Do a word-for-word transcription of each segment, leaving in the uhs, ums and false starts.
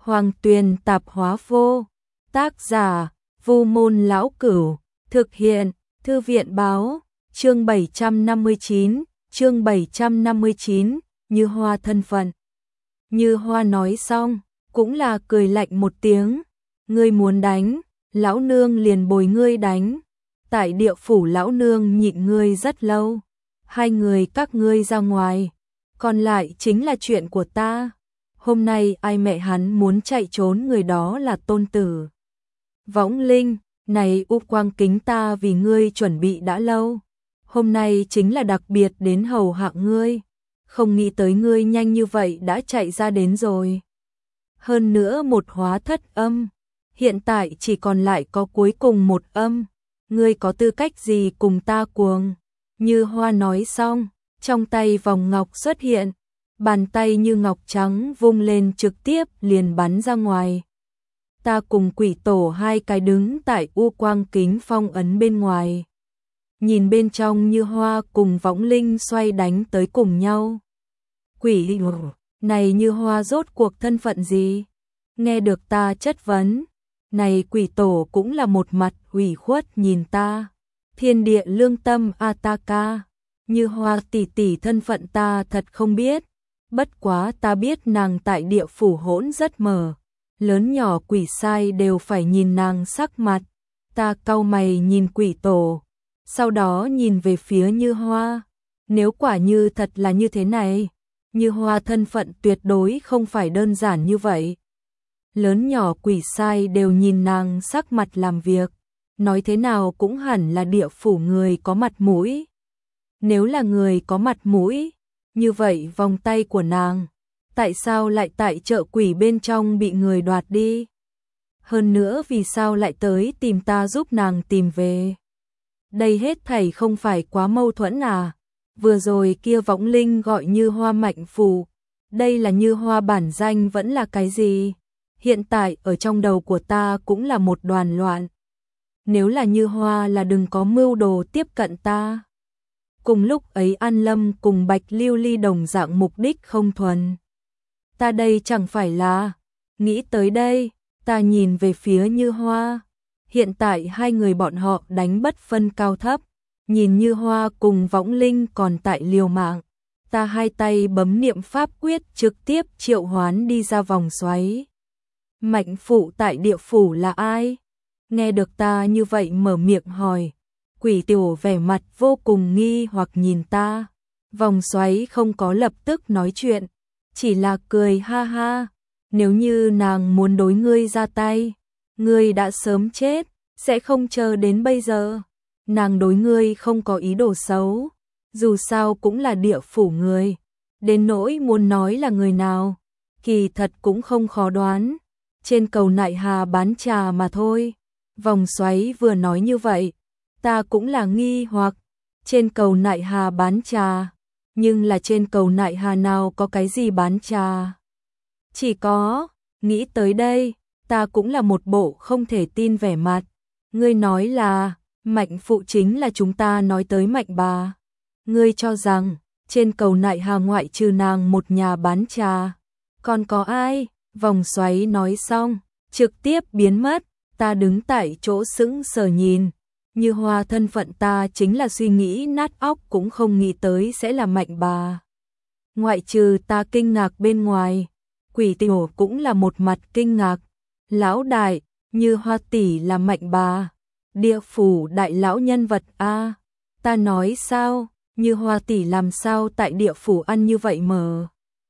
Hoàng Tuyền Tạp Hóa Vô. Tác giả: Vu Môn Lão Cửu. Thực hiện: Thư viện báo. Chương bảy trăm năm mươi chín, chương bảy trăm năm mươi chín, Như Hoa thân phận. Như Hoa nói xong, cũng là cười lạnh một tiếng, ngươi muốn đánh, lão nương liền bồi ngươi đánh. Tại địa phủ lão nương nhịn ngươi rất lâu, hai người các ngươi ra ngoài, còn lại chính là chuyện của ta. Hôm nay ai mẹ hắn muốn chạy trốn người đó là tôn tử Võng Linh, này U Quang Kính ta vì ngươi chuẩn bị đã lâu, hôm nay chính là đặc biệt đến hầu hạ ngươi, không nghĩ tới ngươi nhanh như vậy đã chạy ra đến rồi. Hơn nữa một hóa thất âm, hiện tại chỉ còn lại có cuối cùng một âm, ngươi có tư cách gì cùng ta cuồng? Như Hoa nói xong, trong tay vòng ngọc xuất hiện, bàn tay như ngọc trắng vung lên trực tiếp liền bắn ra ngoài. Ta cùng quỷ tổ hai cái đứng tại U Quang Kính phong ấn bên ngoài. Nhìn bên trong Như Hoa cùng Võng Linh xoay đánh tới cùng nhau. Quỷ này Như Hoa rốt cuộc thân phận gì? Nghe được ta chất vấn, này quỷ tổ cũng là một mặt ủy khuất nhìn ta. Thiên địa lương tâm Ataka, Như Hoa tỷ tỷ thân phận ta thật không biết, bất quá ta biết nàng tại địa phủ hỗn rất mờ, lớn nhỏ quỷ sai đều phải nhìn nàng sắc mặt. Ta cau mày nhìn quỷ tổ, sau đó nhìn về phía Như Hoa, nếu quả như thật là như thế này, Như Hoa thân phận tuyệt đối không phải đơn giản như vậy. Lớn nhỏ quỷ sai đều nhìn nàng sắc mặt làm việc, nói thế nào cũng hẳn là địa phủ người có mặt mũi. Nếu là người có mặt mũi, như vậy vòng tay của nàng, tại sao lại tại chợ quỷ bên trong bị người đoạt đi? Hơn nữa vì sao lại tới tìm ta giúp nàng tìm về? Đây hết thảy không phải quá mâu thuẫn à? Vừa rồi kia Võng Linh gọi Như Hoa mạnh phù, đây là Như Hoa bản danh vẫn là cái gì? Hiện tại ở trong đầu của ta cũng là một đoàn loạn. Nếu là Như Hoa là đừng có mưu đồ tiếp cận ta. Cùng lúc ấy An Lâm cùng Bạch Lưu Ly đồng dạng mục đích không thuần. Ta đây chẳng phải là... Nghĩ tới đây, ta nhìn về phía Như Hoa. Hiện tại hai người bọn họ đánh bất phân cao thấp. Nhìn Như Hoa cùng Võng Linh còn tại liều mạng. Ta hai tay bấm niệm pháp quyết trực tiếp triệu hoán đi ra vòng xoáy. Mạnh phụ tại địa phủ là ai? Nghe được ta như vậy mở miệng hỏi. Quỷ tiểu vẻ mặt vô cùng nghi hoặc nhìn ta. Vòng xoáy không có lập tức nói chuyện, chỉ là cười ha ha. Nếu như nàng muốn đối ngươi ra tay, ngươi đã sớm chết, sẽ không chờ đến bây giờ. Nàng đối ngươi không có ý đồ xấu, dù sao cũng là địa phủ người. Đến nỗi muốn nói là người nào, kỳ thật cũng không khó đoán. Trên cầu Nại Hà bán trà mà thôi. Vòng xoáy vừa nói như vậy, ta cũng là nghi hoặc. Trên cầu Nại Hà bán trà, nhưng là trên cầu Nại Hà nào có cái gì bán trà? Chỉ có, nghĩ tới đây, ta cũng là một bộ không thể tin vẻ mặt. Ngươi nói là, mạnh phụ chính là chúng ta nói tới mạnh bà. Ngươi cho rằng, trên cầu Nại Hà ngoại trừ nàng một nhà bán trà, còn có ai? Vòng xoáy nói xong, trực tiếp biến mất. Ta đứng tại chỗ sững sờ nhìn. Như Hoa thân phận ta chính là suy nghĩ nát óc cũng không nghĩ tới sẽ là mạnh bà. Ngoại trừ ta kinh ngạc bên ngoài, quỷ tiểu cũng là một mặt kinh ngạc. Lão đại, Như Hoa tỷ là mạnh bà, địa phủ đại lão nhân vật a. Ta nói sao, Như Hoa tỷ làm sao tại địa phủ ăn như vậy mờ?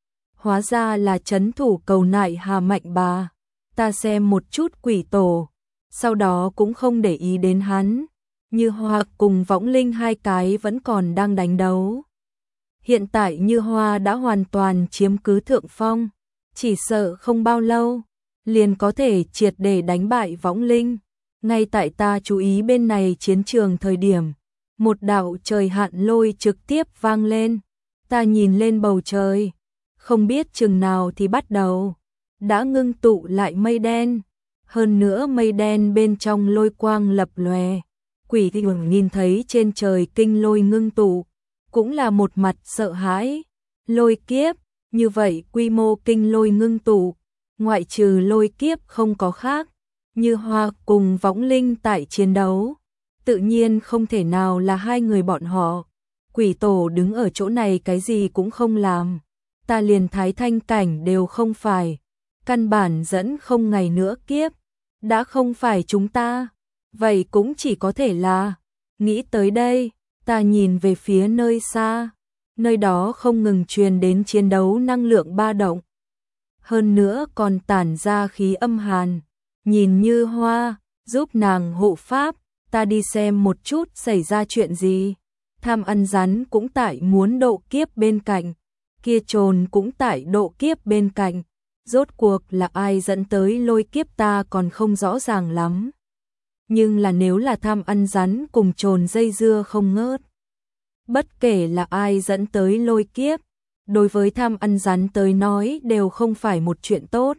Hóa ra là trấn thủ cầu Nại Hà mạnh bà. Ta xem một chút quỷ tổ, sau đó cũng không để ý đến hắn. Như Hoa cùng Võng Linh hai cái vẫn còn đang đánh đấu. Hiện tại Như Hoa đã hoàn toàn chiếm cứ thượng phong, chỉ sợ không bao lâu liền có thể triệt để đánh bại Võng Linh. Ngay tại ta chú ý bên này chiến trường thời điểm, một đạo trời hạn lôi trực tiếp vang lên. Ta nhìn lên bầu trời, không biết chừng nào thì bắt đầu đã ngưng tụ lại mây đen, hơn nữa mây đen bên trong lôi quang lập lòe. Quỷ tiểu nhìn thấy trên trời kinh lôi ngưng tụ, cũng là một mặt sợ hãi. Lôi kiếp, như vậy quy mô kinh lôi ngưng tụ, ngoại trừ Lôi Kiếp không có khác, Như Hoa cùng Võng Linh tại chiến đấu, tự nhiên không thể nào là hai người bọn họ. Quỷ tổ đứng ở chỗ này cái gì cũng không làm, ta liền Thái Thanh cảnh đều không phải, căn bản dẫn không ngày nữa kiếp, đã không phải chúng ta, vậy cũng chỉ có thể là. Nghĩ tới đây, ta nhìn về phía nơi xa, nơi đó không ngừng truyền đến chiến đấu năng lượng ba động, hơn nữa còn tản ra khí âm hàn. Nhìn Như Hoa, giúp nàng hộ pháp, ta đi xem một chút xảy ra chuyện gì. Tham ăn rắn cũng tại muốn độ kiếp bên cạnh, kia trồn cũng tại độ kiếp bên cạnh, rốt cuộc là ai dẫn tới Lôi Kiếp ta còn không rõ ràng lắm. Nhưng là nếu là tham ăn rắn cùng trồn dây dưa không ngớt, bất kể là ai dẫn tới Lôi Kiếp, đối với tham ăn rắn tới nói đều không phải một chuyện tốt.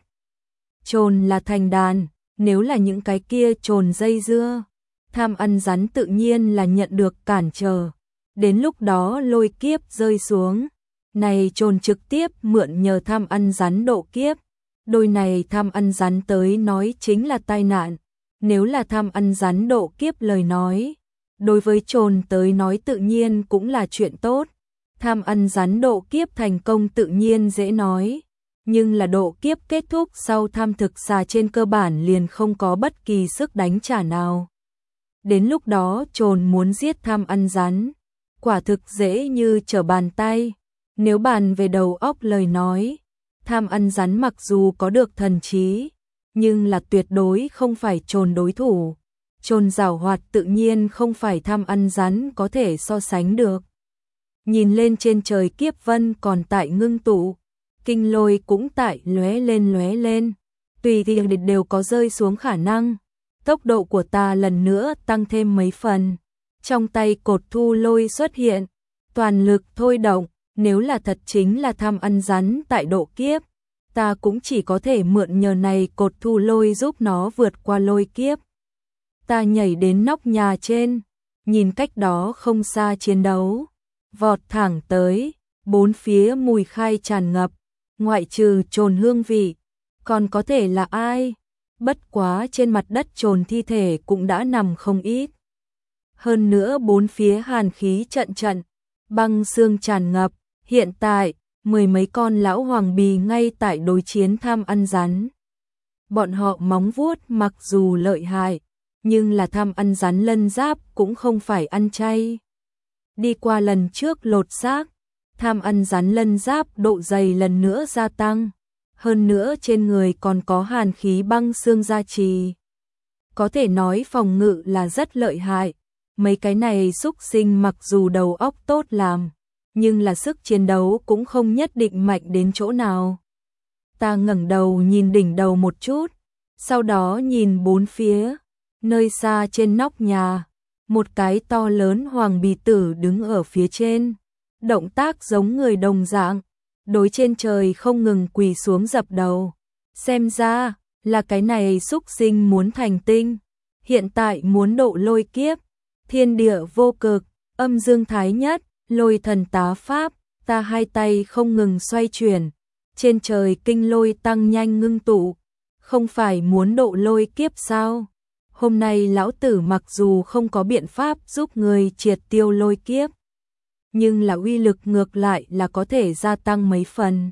Trồn là thành đàn, nếu là những cái kia trồn dây dưa, tham ăn rắn tự nhiên là nhận được cản trở. Đến lúc đó Lôi Kiếp rơi xuống, này trồn trực tiếp mượn nhờ tham ăn rắn độ kiếp. Đôi này tham ăn rắn tới nói chính là tai nạn. Nếu là tham ăn rắn độ kiếp lời nói, đối với trồn tới nói tự nhiên cũng là chuyện tốt. Tham ăn rắn độ kiếp thành công tự nhiên dễ nói, nhưng là độ kiếp kết thúc sau tham thực xà trên cơ bản liền không có bất kỳ sức đánh trả nào. Đến lúc đó trồn muốn giết tham ăn rắn, quả thực dễ như trở bàn tay. Nếu bàn về đầu óc lời nói, tham ăn rắn mặc dù có được thần trí, nhưng là tuyệt đối không phải trồn đối thủ. Trồn giảo hoạt tự nhiên không phải tham ăn rắn có thể so sánh được. Nhìn lên trên trời kiếp vân còn tại ngưng tụ, kinh lôi cũng tại lóe lên lóe lên, tùy thì đều có rơi xuống khả năng. Tốc độ của ta lần nữa tăng thêm mấy phần. Trong tay cột thu lôi xuất hiện, toàn lực thôi động, nếu là thật chính là tham ăn rắn tại độ kiếp, ta cũng chỉ có thể mượn nhờ này cột thu lôi giúp nó vượt qua lôi kiếp. Ta nhảy đến nóc nhà trên, nhìn cách đó không xa chiến đấu, vọt thẳng tới, bốn phía mùi khai tràn ngập, ngoại trừ trồn hương vị, còn có thể là ai? Bất quá trên mặt đất trồn thi thể cũng đã nằm không ít. Hơn nữa bốn phía hàn khí trận trận, băng xương tràn ngập, hiện tại, mười mấy con lão hoàng bì ngay tại đối chiến tham ăn rắn. Bọn họ móng vuốt mặc dù lợi hại, nhưng là tham ăn rắn lân giáp cũng không phải ăn chay. Đi qua lần trước lột xác, tham ăn rắn lân giáp độ dày lần nữa gia tăng. Hơn nữa trên người còn có hàn khí băng xương gia trì. Có thể nói phòng ngự là rất lợi hại. Mấy cái này xúc sinh mặc dù đầu óc tốt làm, nhưng là sức chiến đấu cũng không nhất định mạnh đến chỗ nào. Ta ngẩng đầu nhìn đỉnh đầu một chút, sau đó nhìn bốn phía, nơi xa trên nóc nhà, một cái to lớn hoàng bì tử đứng ở phía trên, động tác giống người đồng dạng, đối trên trời không ngừng quỳ xuống dập đầu. Xem ra là cái này xúc sinh muốn thành tinh, hiện tại muốn độ lôi kiếp. Thiên địa vô cực, âm dương thái nhất, lôi thần tá pháp, ta hai tay không ngừng xoay chuyển, trên trời kinh lôi tăng nhanh ngưng tụ, không phải muốn độ lôi kiếp sao? Hôm nay lão tử mặc dù không có biện pháp giúp người triệt tiêu lôi kiếp, nhưng là uy lực ngược lại là có thể gia tăng mấy phần.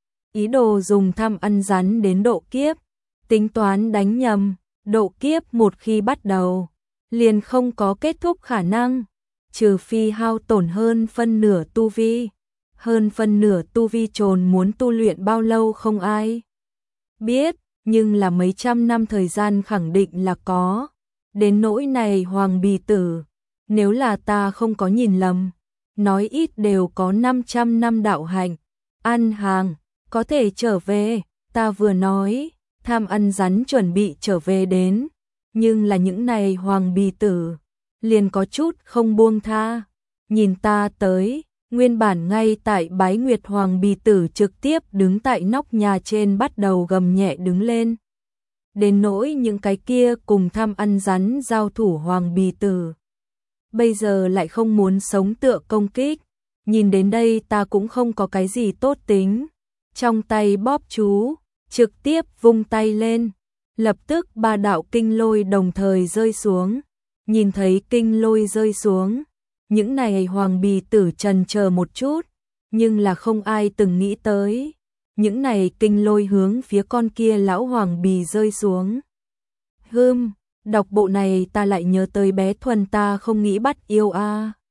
Ý đồ dùng tham ăn rắn đến độ kiếp, tính toán đánh nhầm, độ kiếp một khi bắt đầu, liền không có kết thúc khả năng, trừ phi hao tổn hơn phân nửa tu vi. Hơn phân nửa tu vi trồn muốn tu luyện bao lâu không ai biết, nhưng là mấy trăm năm thời gian khẳng định là có. Đến nỗi này hoàng bì tử, nếu là ta không có nhìn lầm, nói ít đều có năm trăm năm đạo hạnh, ăn hàng, có thể trở về. Ta vừa nói, tham ăn rắn chuẩn bị trở về đến, nhưng là những này hoàng bì tử, liền có chút không buông tha. Nhìn ta tới, nguyên bản ngay tại bái nguyệt hoàng bì tử trực tiếp đứng tại nóc nhà trên bắt đầu gầm nhẹ đứng lên. Đến nỗi những cái kia cùng tham ăn rắn giao thủ hoàng bì tử, bây giờ lại không muốn sống tựa công kích. Nhìn đến đây ta cũng không có cái gì tốt tính, trong tay bóp chú, trực tiếp vung tay lên, lập tức ba đạo kinh lôi đồng thời rơi xuống. Nhìn thấy kinh lôi rơi xuống, những này hoàng bì tử trần chờ một chút, nhưng là không ai từng nghĩ tới, những này kinh lôi hướng phía con kia lão hoàng bì rơi xuống. Hừm, đọc bộ này ta lại nhớ tới bé Thuần ta không nghĩ bắt yêu a.